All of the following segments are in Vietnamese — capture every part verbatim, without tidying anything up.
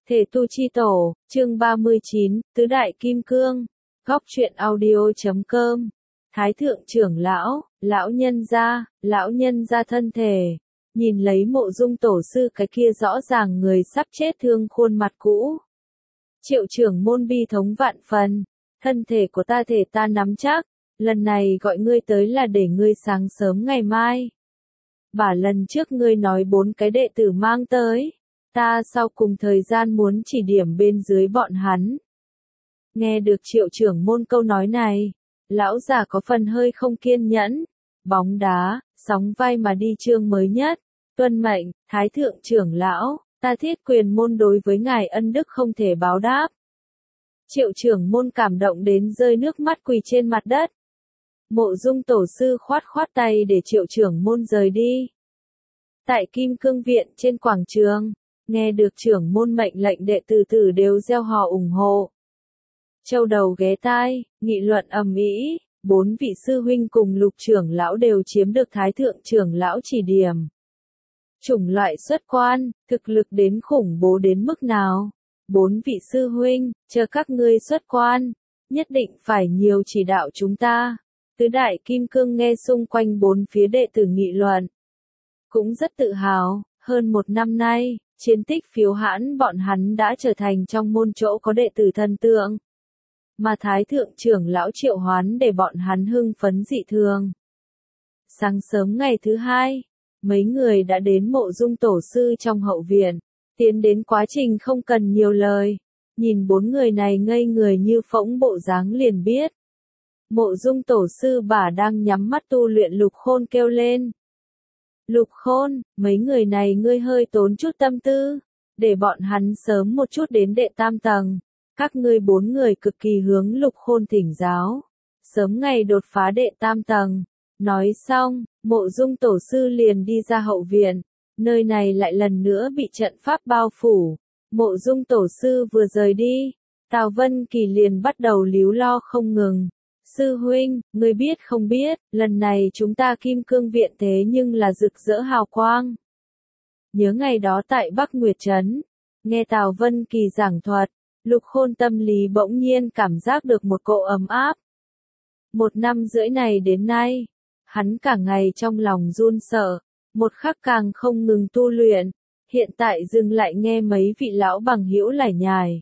Thể tu chi tổ, chương ba mươi chín, Tứ Đại Kim Cương, góc truyện audio chấm com. Thái thượng trưởng lão, lão nhân gia, lão nhân gia thân thể, nhìn lấy Mộ Dung tổ sư cái kia rõ ràng người sắp chết thương khuôn mặt cũ. Triệu trưởng môn bi thống vạn phần, thân thể của ta thể ta nắm chắc, lần này gọi ngươi tới là để ngươi sáng sớm ngày mai. Bả lần trước ngươi nói bốn cái đệ tử mang tới, ta sau cùng thời gian muốn chỉ điểm bên dưới bọn hắn. Nghe được triệu trưởng môn câu nói này, lão già có phần hơi không kiên nhẫn, bóng đá, sóng vai mà đi chương mới nhất, tuân mệnh, thái thượng trưởng lão, ta thiết quyền môn đối với ngài ân đức không thể báo đáp. Triệu trưởng môn cảm động đến rơi nước mắt quỳ trên mặt đất. Mộ Dung tổ sư khoát khoát tay để triệu trưởng môn rời đi. Tại Kim Cương Viện trên quảng trường, nghe được trưởng môn mệnh lệnh đệ tử tử đều reo hò ủng hộ. Châu đầu ghé tai, nghị luận ầm ĩ, bốn vị sư huynh cùng lục trưởng lão đều chiếm được thái thượng trưởng lão chỉ điểm. Chủng loại xuất quan, thực lực đến khủng bố đến mức nào? Bốn vị sư huynh, chờ các ngươi xuất quan, nhất định phải nhiều chỉ đạo chúng ta. Tứ Đại Kim Cương nghe xung quanh bốn phía đệ tử nghị luận, cũng rất tự hào, hơn một năm nay, chiến tích phiếu hãn bọn hắn đã trở thành trong môn chỗ có đệ tử thần tượng. Mà thái thượng trưởng lão triệu hoán để bọn hắn hưng phấn dị thường. Sáng sớm ngày thứ hai, mấy người đã đến Mộ Dung tổ sư trong hậu viện, tiến đến quá trình không cần nhiều lời, nhìn bốn người này ngây người như phỗng bộ dáng liền biết. Mộ Dung tổ sư bà đang nhắm mắt tu luyện Lục Khôn kêu lên. Lục Khôn, mấy người này ngươi hơi tốn chút tâm tư, để bọn hắn sớm một chút đến đệ tam tầng. Các ngươi bốn người cực kỳ hướng Lục Khôn thỉnh giáo, sớm ngày đột phá đệ tam tầng. Nói xong, Mộ Dung tổ sư liền đi ra hậu viện, nơi này lại lần nữa bị trận pháp bao phủ. Mộ Dung tổ sư vừa rời đi, Tào Vân Kỳ liền bắt đầu líu lo không ngừng. Sư huynh, ngươi biết không biết, lần này chúng ta Kim Cương Viện thế nhưng là rực rỡ hào quang. Nhớ ngày đó tại Bắc Nguyệt Trấn, nghe Tào Vân Kỳ giảng thuật, Lục Khôn tâm lý bỗng nhiên cảm giác được một cỗ ấm áp. Một năm rưỡi này đến nay, hắn cả ngày trong lòng run sợ, một khắc càng không ngừng tu luyện, hiện tại dừng lại nghe mấy vị lão bằng hữu lải nhải.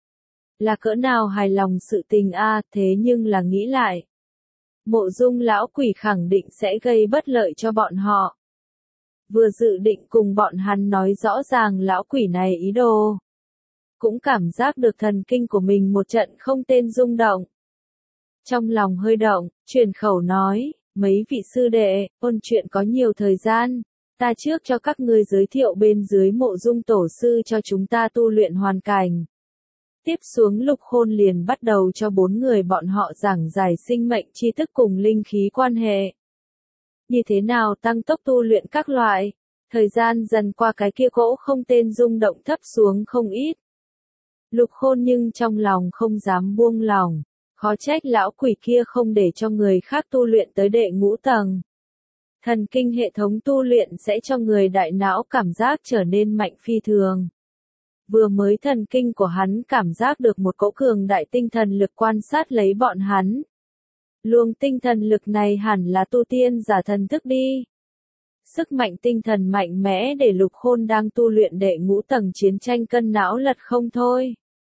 Là cỡ nào hài lòng sự tình a, à, thế nhưng là nghĩ lại. Mộ Dung lão quỷ khẳng định sẽ gây bất lợi cho bọn họ. Vừa dự định cùng bọn hắn nói rõ ràng lão quỷ này ý đồ. Cũng cảm giác được thần kinh của mình một trận không tên rung động. Trong lòng hơi động, truyền khẩu nói, mấy vị sư đệ, ôn chuyện có nhiều thời gian, ta trước cho các ngươi giới thiệu bên dưới Mộ Dung tổ sư cho chúng ta tu luyện hoàn cảnh. Tiếp xuống Lục Khôn liền bắt đầu cho bốn người bọn họ giảng giải sinh mệnh tri thức cùng linh khí quan hệ. Như thế nào tăng tốc tu luyện các loại, thời gian dần qua cái kia cỗ không tên rung động thấp xuống không ít. Lục Khôn nhưng trong lòng không dám buông lòng, khó trách lão quỷ kia không để cho người khác tu luyện tới đệ ngũ tầng. Thần kinh hệ thống tu luyện sẽ cho người đại não cảm giác trở nên mạnh phi thường. Vừa mới thần kinh của hắn cảm giác được một cỗ cường đại tinh thần lực quan sát lấy bọn hắn. Luồng tinh thần lực này hẳn là tu tiên giả thần thức đi. Sức mạnh tinh thần mạnh mẽ để Lục Khôn đang tu luyện đệ ngũ tầng chiến tranh cân não lật không thôi.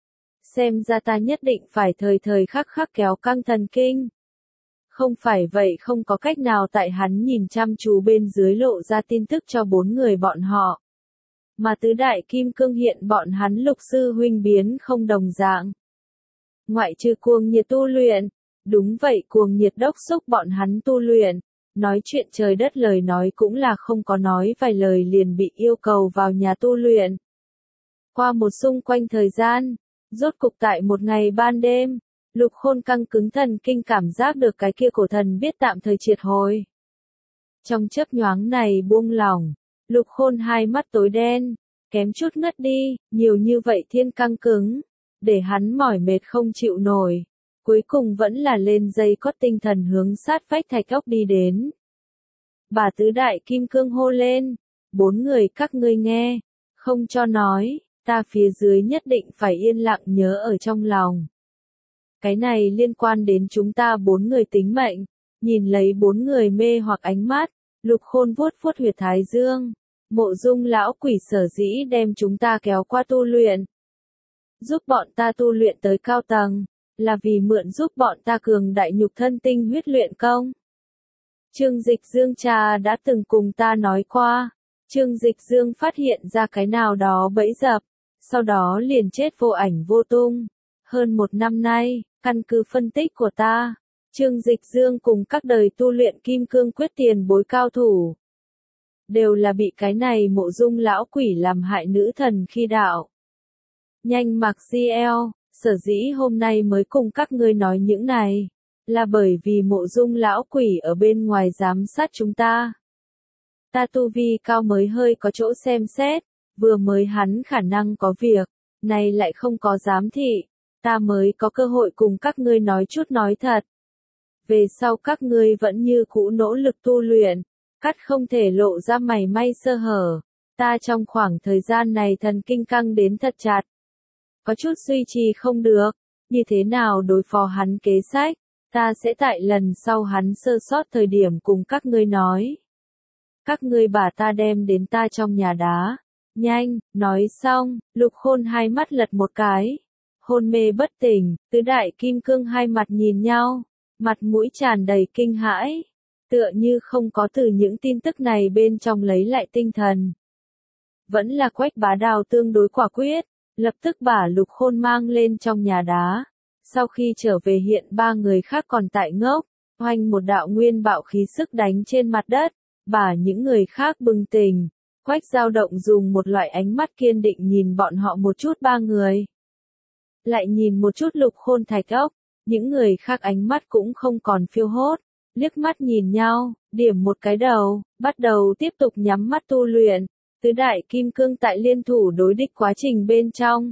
Xem ra ta nhất định phải thời thời khắc khắc kéo căng thần kinh. Không phải vậy không có cách nào tại hắn nhìn chăm chú bên dưới lộ ra tin tức cho bốn người bọn họ. Mà tứ đại kim cương hiện bọn hắn Lục sư huynh biến không đồng dạng. Ngoại trừ cuồng nhiệt tu luyện, đúng vậy cuồng nhiệt đốc xúc bọn hắn tu luyện, nói chuyện trời đất lời nói cũng là không có nói vài lời liền bị yêu cầu vào nhà tu luyện. Qua một xung quanh thời gian, rốt cục tại một ngày ban đêm, Lục Khôn căng cứng thần kinh cảm giác được cái kia cổ thần biết tạm thời triệt hồi. Trong chớp nhoáng này buông lỏng, Lục Khôn hai mắt tối đen, kém chút ngất đi, nhiều như vậy thiên căng cứng, để hắn mỏi mệt không chịu nổi. Cuối cùng vẫn là lên dây cót tinh thần hướng sát vách thạch ốc đi đến. Bà tứ đại kim cương hô lên, bốn người các ngươi nghe, không cho nói, ta phía dưới nhất định phải yên lặng nhớ ở trong lòng. Cái này liên quan đến chúng ta bốn người tính mệnh, nhìn lấy bốn người mê hoặc ánh mắt, Lục Khôn vuốt vuốt huyệt thái dương. Mộ Dung lão quỷ sở dĩ đem chúng ta kéo qua tu luyện, giúp bọn ta tu luyện tới cao tầng, là vì mượn giúp bọn ta cường đại nhục thân tinh huyết luyện công. Trương Dịch Dương cha đã từng cùng ta nói qua, Trương Dịch Dương phát hiện ra cái nào đó bẫy dập, sau đó liền chết vô ảnh vô tung. Hơn một năm nay, căn cứ phân tích của ta, Trương Dịch Dương cùng các đời tu luyện kim cương quyết tiền bối cao thủ, đều là bị cái này Mộ Dung lão quỷ làm hại nữ thần khi đạo. Nhanh mặc gi eo, sở dĩ hôm nay mới cùng các ngươi nói những này, là bởi vì Mộ Dung lão quỷ ở bên ngoài giám sát chúng ta. Ta tu vi cao mới hơi có chỗ xem xét, vừa mới hắn khả năng có việc, này lại không có giám thị, ta mới có cơ hội cùng các ngươi nói chút nói thật. Về sau các ngươi vẫn như cũ nỗ lực tu luyện, cắt không thể lộ ra mảy may sơ hở. Ta trong khoảng thời gian này thần kinh căng đến thật chặt. Có chút duy trì không được, như thế nào đối phó hắn kế sách, ta sẽ tại lần sau hắn sơ sót thời điểm cùng các ngươi nói. Các ngươi bà ta đem đến ta trong nhà đá. Nhanh, nói xong, Lục Khôn hai mắt lật một cái. Hôn mê bất tỉnh, tứ đại kim cương hai mặt nhìn nhau, mặt mũi tràn đầy kinh hãi, tựa như không có từ những tin tức này bên trong lấy lại tinh thần. Vẫn là Quách Bá Đào tương đối quả quyết, lập tức bả Lục Khôn mang lên trong nhà đá. Sau khi trở về hiện ba người khác còn tại ngốc, hoành một đạo nguyên bạo khí sức đánh trên mặt đất, bả những người khác bừng tỉnh. Quách Dao Động dùng một loại ánh mắt kiên định nhìn bọn họ một chút ba người. Lại nhìn một chút Lục Khôn Thạch ốc, những người khác ánh mắt cũng không còn phiêu hốt, liếc mắt nhìn nhau, điểm một cái đầu, bắt đầu tiếp tục nhắm mắt tu luyện. Tứ đại kim cương tại liên thủ đối địch quá trình bên trong,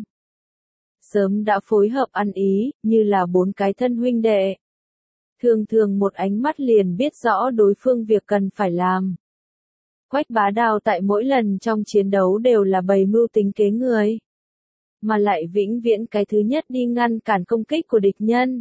sớm đã phối hợp ăn ý, như là bốn cái thân huynh đệ. Thường thường một ánh mắt liền biết rõ đối phương việc cần phải làm. Quách Bá Đào tại mỗi lần trong chiến đấu đều là bày mưu tính kế người, mà lại vĩnh viễn cái thứ nhất đi ngăn cản công kích của địch nhân.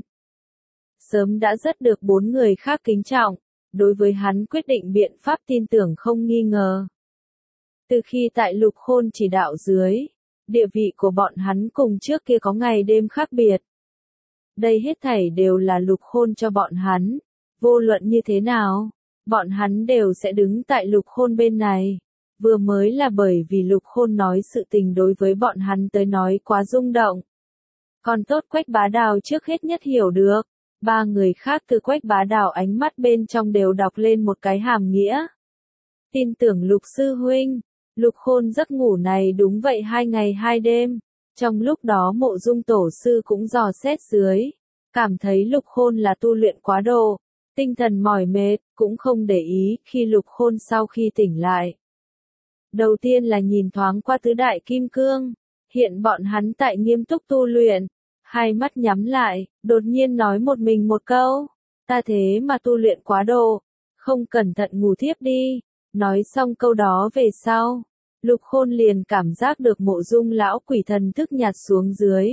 Sớm đã rất được bốn người khác kính trọng, đối với hắn quyết định biện pháp tin tưởng không nghi ngờ. Từ khi tại Lục Khôn chỉ đạo dưới, địa vị của bọn hắn cùng trước kia có ngày đêm khác biệt. Đây hết thảy đều là Lục Khôn cho bọn hắn, vô luận như thế nào, bọn hắn đều sẽ đứng tại Lục Khôn bên này. Vừa mới là bởi vì Lục Khôn nói sự tình đối với bọn hắn tới nói quá rung động. Còn tốt Quách Bá Đào trước hết nhất hiểu được, ba người khác từ Quách Bá Đào ánh mắt bên trong đều đọc lên một cái hàm nghĩa. Tin tưởng Lục sư huynh. Lục Khôn giấc ngủ này đúng vậy hai ngày hai đêm, trong lúc đó Mộ Dung tổ sư cũng dò xét dưới, cảm thấy Lục Khôn là tu luyện quá độ, tinh thần mỏi mệt, cũng không để ý khi Lục Khôn sau khi tỉnh lại. Đầu tiên là nhìn thoáng qua tứ đại kim cương, hiện bọn hắn tại nghiêm túc tu luyện, hai mắt nhắm lại, đột nhiên nói một mình một câu, ta thế mà tu luyện quá độ, không cẩn thận ngủ thiếp đi. Nói xong câu đó về sau, Lục Khôn liền cảm giác được Mộ Dung lão quỷ thần thức nhạt xuống dưới.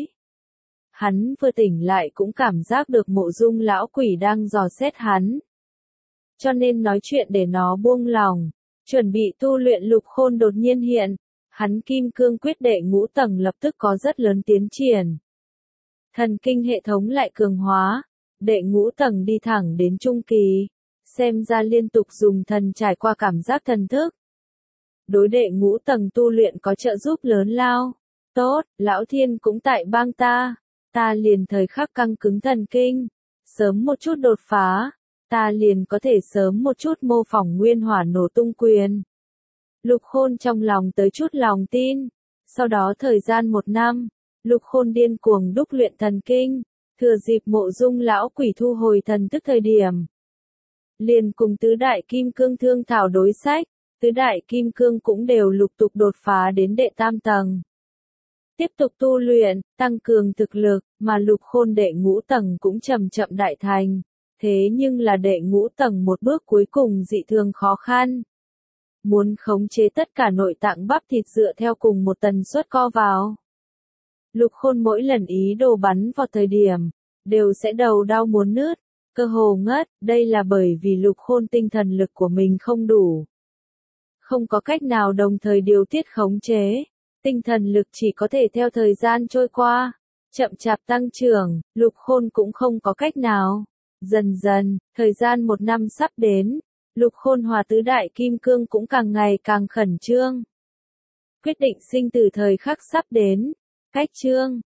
Hắn vừa tỉnh lại cũng cảm giác được Mộ Dung lão quỷ đang dò xét hắn. Cho nên nói chuyện để nó buông lòng, chuẩn bị tu luyện. Lục Khôn đột nhiên hiện, hắn kim cương quyết đệ ngũ tầng lập tức có rất lớn tiến triển. Thần kinh hệ thống lại cường hóa, đệ ngũ tầng đi thẳng đến trung kỳ. Xem ra liên tục dùng thần trải qua cảm giác thần thức. Đối đệ ngũ tầng tu luyện có trợ giúp lớn lao. Tốt, lão thiên cũng tại bang ta. Ta liền thời khắc căng cứng thần kinh. Sớm một chút đột phá. Ta liền có thể sớm một chút mô phỏng nguyên hỏa nổ tung quyền. Lục Khôn trong lòng tới chút lòng tin. Sau đó thời gian một năm, Lục Khôn điên cuồng đúc luyện thần kinh. Thừa dịp Mộ Dung lão quỷ thu hồi thần thức thời điểm, liền cùng tứ đại kim cương thương thảo đối sách, tứ đại kim cương cũng đều lục tục đột phá đến đệ tam tầng. Tiếp tục tu luyện, tăng cường thực lực, mà Lục Khôn đệ ngũ tầng cũng chậm chậm đại thành. Thế nhưng là đệ ngũ tầng một bước cuối cùng dị thường khó khăn. muốn khống chế tất cả nội tạng bắp thịt dựa theo cùng một tần suất co vào. Lục Khôn mỗi lần ý đồ bắn vào thời điểm, đều sẽ đầu đau muốn nứt, cơ hồ ngất, đây là bởi vì Lục Khôn tinh thần lực của mình không đủ. Không có cách nào đồng thời điều tiết khống chế, tinh thần lực chỉ có thể theo thời gian trôi qua, chậm chạp tăng trưởng, Lục Khôn cũng không có cách nào. Dần dần, thời gian một năm sắp đến, Lục Khôn hòa tứ đại kim cương cũng càng ngày càng khẩn trương. Quyết định sinh tử thời khắc sắp đến, cách chương,